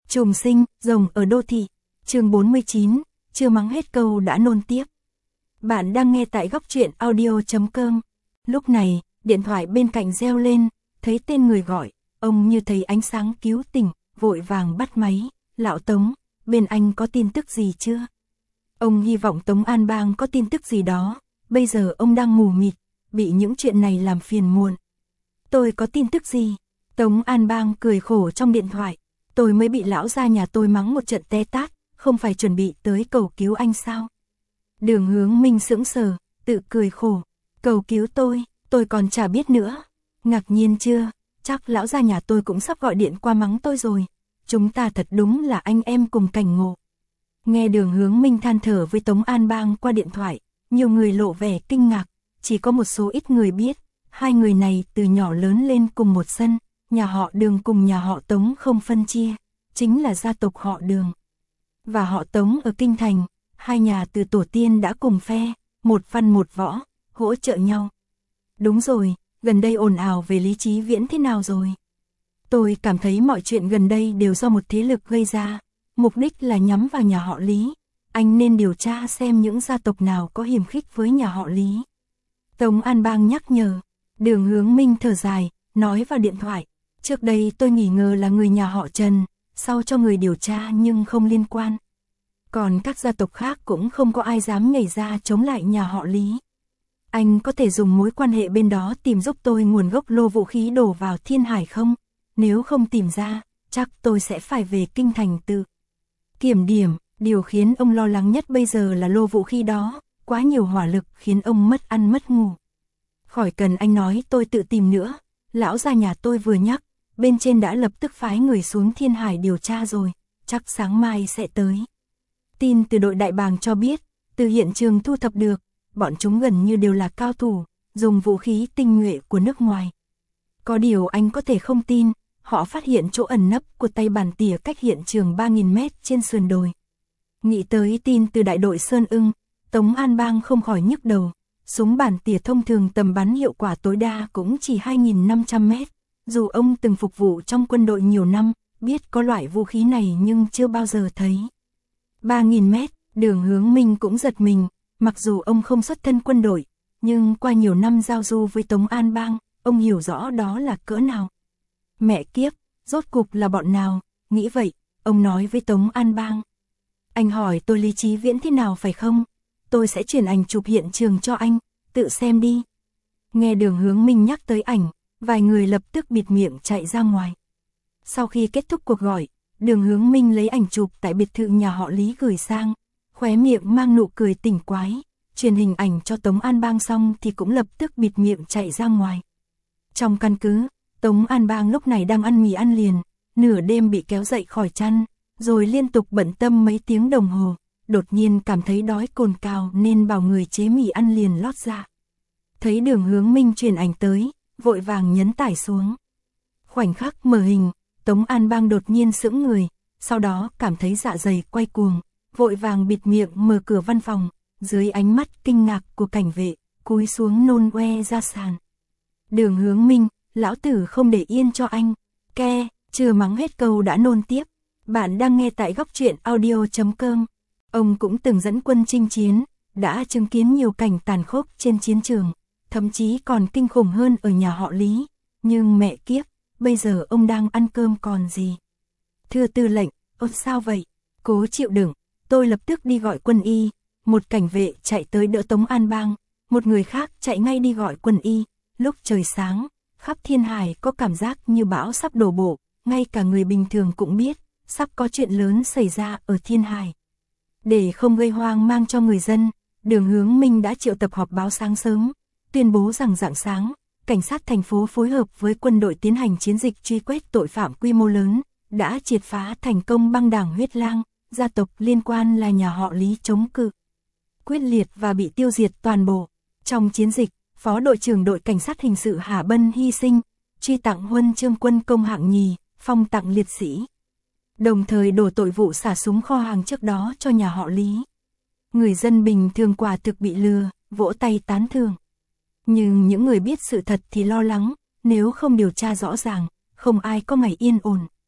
Trùng sinh, rồng ở đô thị. Chương 49, chưa mắng hết câu đã nôn tiếp. Bạn đang nghe tại góc truyện audio.com. Lúc này, điện thoại bên cạnh reo lên, thấy tên người gọi, ông như thấy ánh sáng cứu tình, vội vàng bắt máy. Lão Tống, bên anh có tin tức gì chưa? Ông hy vọng Tống An Bang có tin tức gì đó, bây giờ ông đang mù mịt, bị những chuyện này làm phiền muộn. Tôi có tin tức gì? Tống An Bang cười khổ trong điện thoại, tôi mới bị lão gia nhà tôi mắng một trận té tát, không phải chuẩn bị tới cầu cứu anh sao? Đường Hướng Minh sững sờ, tự cười khổ, cầu cứu tôi còn chả biết nữa. Ngạc nhiên chưa, chắc lão gia nhà tôi cũng sắp gọi điện qua mắng tôi rồi, chúng ta thật đúng là anh em cùng cảnh ngộ. Nghe Đường Hướng Minh than thở với Tống An Bang qua điện thoại, nhiều người lộ vẻ kinh ngạc, chỉ có một số ít người biết, hai người này từ nhỏ lớn lên cùng một sân, nhà họ Đường cùng nhà họ Tống không phân chia, chính là gia tộc họ Đường. Và họ Tống ở Kinh Thành, hai nhà từ tổ tiên đã cùng phe, một văn một võ, hỗ trợ nhau. Đúng rồi, gần đây ồn ào về Lý Chí Viễn thế nào rồi? Tôi cảm thấy mọi chuyện gần đây đều do một thế lực gây ra, mục đích là nhắm vào nhà họ Lý. Anh nên điều tra xem những gia tộc nào có hiềm khích với nhà họ Lý. Tống An Bang nhắc nhở. Đường Hướng Minh thở dài, nói vào điện thoại. Trước đây tôi nghi ngờ là người nhà họ Trần, sau cho người điều tra nhưng không liên quan. Còn các gia tộc khác cũng không có ai dám nhảy ra chống lại nhà họ Lý. Anh có thể dùng mối quan hệ bên đó tìm giúp tôi nguồn gốc lô vũ khí đổ vào Thiên Hải không? Nếu không tìm ra, chắc tôi sẽ phải về Kinh Thành tự kiểm điểm. Điều khiến ông lo lắng nhất bây giờ là lô vũ khí đó, quá nhiều hỏa lực khiến ông mất ăn mất ngủ. Khỏi cần anh nói tôi tự tìm nữa, lão gia nhà tôi vừa nhắc, bên trên đã lập tức phái người xuống Thiên Hải điều tra rồi, chắc sáng mai sẽ tới. Tin từ đội Đại Bàng cho biết, từ hiện trường thu thập được, bọn chúng gần như đều là cao thủ, dùng vũ khí tinh nhuệ của nước ngoài. Có điều anh có thể không tin, họ phát hiện chỗ ẩn nấp của tay bàn tỉa cách hiện trường 3.000 mét trên sườn đồi. Nghĩ tới tin từ đại đội Sơn Ưng, Tống An Bang không khỏi nhức đầu. Súng bản tỉa thông thường tầm bắn hiệu quả tối đa cũng chỉ 2.500 mét. Dù ông từng phục vụ trong quân đội nhiều năm, biết có loại vũ khí này nhưng chưa bao giờ thấy. 3.000 mét, Đường Hướng Minh cũng giật mình, mặc dù ông không xuất thân quân đội, nhưng qua nhiều năm giao du với Tống An Bang, ông hiểu rõ đó là cỡ nào. Mẹ kiếp, rốt cục là bọn nào, nghĩ vậy, ông nói với Tống An Bang. Anh hỏi tôi Lý Chí Viễn thế nào phải không? Tôi sẽ chuyển ảnh chụp hiện trường cho anh, tự xem đi. Nghe Đường Hướng Minh nhắc tới ảnh, vài người lập tức bịt miệng chạy ra ngoài. Sau khi kết thúc cuộc gọi, Đường Hướng Minh lấy ảnh chụp tại biệt thự nhà họ Lý gửi sang, khóe miệng mang nụ cười tỉnh quái, truyền hình ảnh cho Tống An Bang xong thì cũng lập tức bịt miệng chạy ra ngoài. Trong căn cứ, Tống An Bang lúc này đang ăn mì ăn liền, nửa đêm bị kéo dậy khỏi chăn, rồi liên tục bận tâm mấy tiếng đồng hồ, đột nhiên cảm thấy đói cồn cào nên bảo người chế mì ăn liền lót ra. Thấy Đường Hướng Minh truyền ảnh tới, vội vàng nhấn tải xuống. Khoảnh khắc mở hình, Tống An Bang đột nhiên sững người, sau đó cảm thấy dạ dày quay cuồng, vội vàng bịt miệng mở cửa văn phòng, dưới ánh mắt kinh ngạc của cảnh vệ, cúi xuống nôn oe ra sàn. Đường Hướng Minh, lão tử không để yên cho anh, chưa mắng hết câu đã nôn tiếp. Bạn đang nghe tại góc truyện audio.com. Ông cũng từng dẫn quân chinh chiến, đã chứng kiến nhiều cảnh tàn khốc trên chiến trường, thậm chí còn kinh khủng hơn ở nhà họ Lý. Nhưng mẹ kiếp, bây giờ ông đang ăn cơm còn gì? Thưa tư lệnh, sao vậy? Cố chịu đựng, tôi lập tức đi gọi quân y. Một cảnh vệ chạy tới đỡ Tống An Bang, một người khác chạy ngay đi gọi quân y. Lúc trời sáng, khắp Thiên Hải có cảm giác như bão sắp đổ bộ, ngay cả người bình thường cũng biết, sắp có chuyện lớn xảy ra ở Thiên Hải. Để không gây hoang mang cho người dân, Đường Hướng Minh đã triệu tập họp báo sáng sớm, tuyên bố rằng rạng sáng, cảnh sát thành phố phối hợp với quân đội tiến hành chiến dịch truy quét tội phạm quy mô lớn, đã triệt phá thành công băng đảng Huyết Lang, gia tộc liên quan là nhà họ Lý chống cự quyết liệt và bị tiêu diệt toàn bộ. Trong chiến dịch, Phó đội trưởng đội cảnh sát hình sự Hà Bân hy sinh, truy tặng huân chương quân công hạng nhì, phong tặng liệt sĩ. Đồng thời đổ tội vụ xả súng kho hàng trước đó cho nhà họ Lý. Người dân bình thường quả thực bị lừa, vỗ tay tán thưởng. Nhưng những người biết sự thật thì lo lắng, nếu không điều tra rõ ràng, không ai có ngày yên ổn.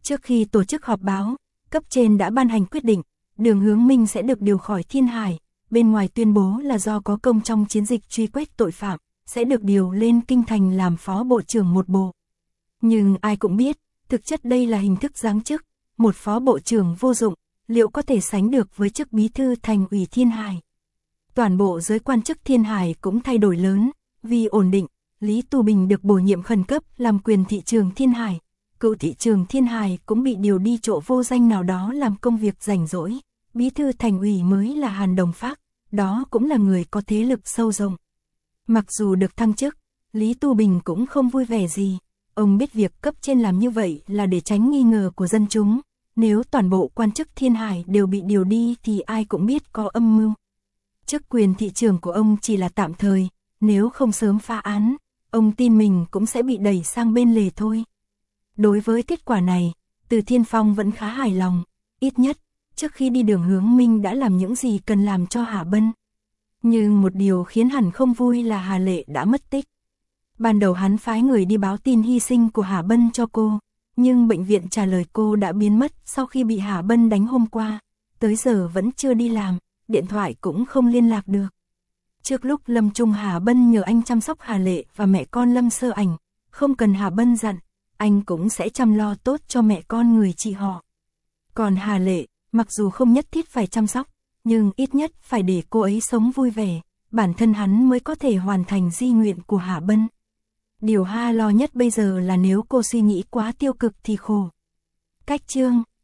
Trước khi tổ chức họp báo, cấp trên đã ban hành quyết định, Đường Hướng Minh sẽ được điều khỏi Thiên Hải, bên ngoài tuyên bố là do có công trong chiến dịch truy quét tội phạm, sẽ được điều lên Kinh Thành làm phó bộ trưởng một bộ. Nhưng ai cũng biết, thực chất đây là hình thức giáng chức, một phó bộ trưởng vô dụng, liệu có thể sánh được với chức bí thư thành ủy Thiên Hải. Toàn bộ giới quan chức Thiên Hải cũng thay đổi lớn, vì ổn định, Lý Tu Bình được bổ nhiệm khẩn cấp làm quyền thị trường Thiên Hải, cựu thị trường Thiên Hải cũng bị điều đi chỗ vô danh nào đó làm công việc rảnh rỗi, bí thư thành ủy mới là Hàn Đồng Phác, đó cũng là người có thế lực sâu rộng. Mặc dù được thăng chức, Lý Tu Bình cũng không vui vẻ gì, ông biết việc cấp trên làm như vậy là để tránh nghi ngờ của dân chúng, nếu toàn bộ quan chức Thiên Hải đều bị điều đi thì ai cũng biết có âm mưu. Chức quyền thị trường của ông chỉ là tạm thời, nếu không sớm phá án, ông tin mình cũng sẽ bị đẩy sang bên lề thôi. Đối với kết quả này, Từ Thiên Phong vẫn khá hài lòng, ít nhất, trước khi đi Đường Hướng Minh đã làm những gì cần làm cho Hà Bân. Nhưng một điều khiến hắn không vui là Hà Lệ đã mất tích. Ban đầu hắn phái người đi báo tin hy sinh của Hà Bân cho cô, nhưng bệnh viện trả lời cô đã biến mất sau khi bị Hà Bân đánh hôm qua, tới giờ vẫn chưa đi làm, điện thoại cũng không liên lạc được. Trước lúc lâm chung Hà Bân nhờ anh chăm sóc Hà Lệ và mẹ con Lâm Sơ Ảnh, không cần Hà Bân dặn, anh cũng sẽ chăm lo tốt cho mẹ con người chị họ. Còn Hà Lệ, mặc dù không nhất thiết phải chăm sóc, nhưng ít nhất phải để cô ấy sống vui vẻ, bản thân hắn mới có thể hoàn thành di nguyện của Hà Bân. Điều Hà lo nhất bây giờ là nếu cô suy nghĩ quá tiêu cực thì khổ. Cách chương